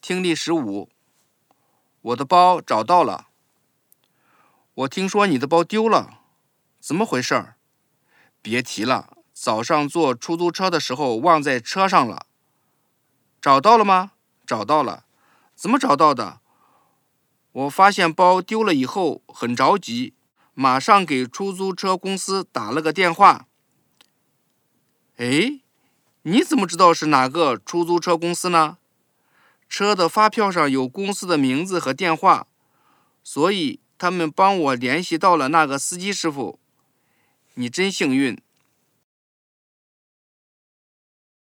听力15，我的包找到了。我听说你的包丢了，怎么回事儿？别提了，早上坐出租车的时候忘在车上了。找到了吗？找到了。怎么找到的？我发现包丢了以后很着急，马上给出租车公司打了个电话。诶，你怎么知道是哪个出租车公司呢？车的发票上有公司的名字和电话，所以他们帮我联系到了那个司机师傅。你真幸运，